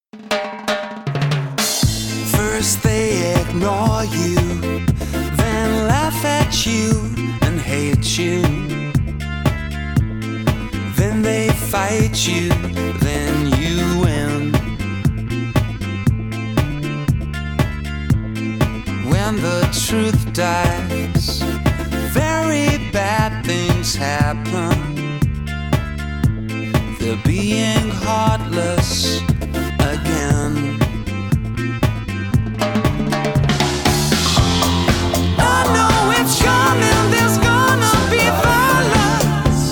First they ignore you, then laugh at you and hate you. Then they fight you, then you win. When the truth dies, very bad things happen. They're being heartless again. I know it's coming, there's gonna be violence.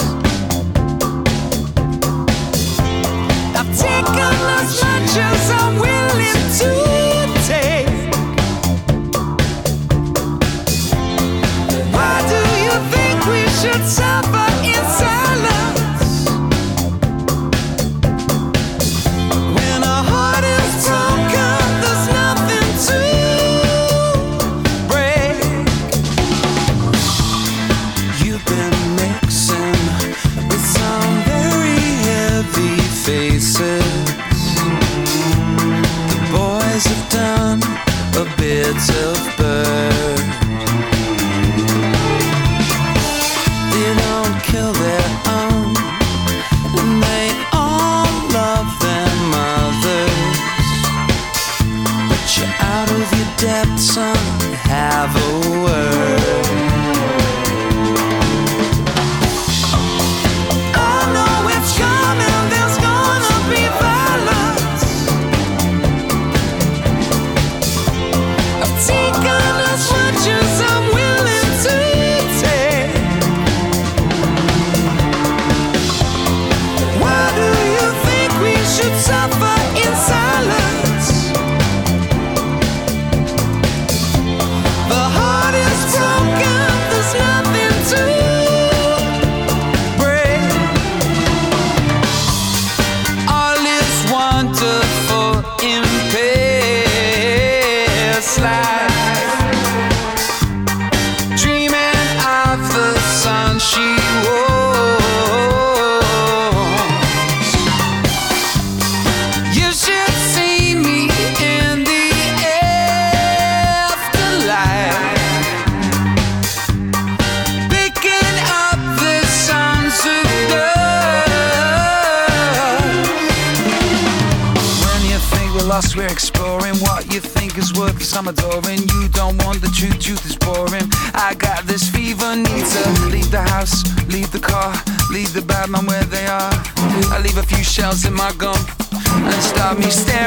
I've taken as much as I'm willing to take. Why do you think we should suffer in silence? When our heart is broken, there's nothing to break. You've been mixing with some very heavy faces. The boys have done a bit of bird. They don't kill their own, and they all love their mothers. But you're out of your depth, son, have a word. I know it's coming, there's gonna be violence. I've taken as much as I'm willing to take. Why do you think we should suffer in silence? The heart is broken, there's nothing to break. All is wonderful in past life. Dreaming of the sun she wore. You should see me in the afterlife, picking up the songs of love. When you think we're lost, we're exploring what you think is worth some adoring. You don't want the truth, truth is boring. I got this fever, need to leave the house, leave the car, leave the bad man where they are. I leave a few shells in my gum and start me staring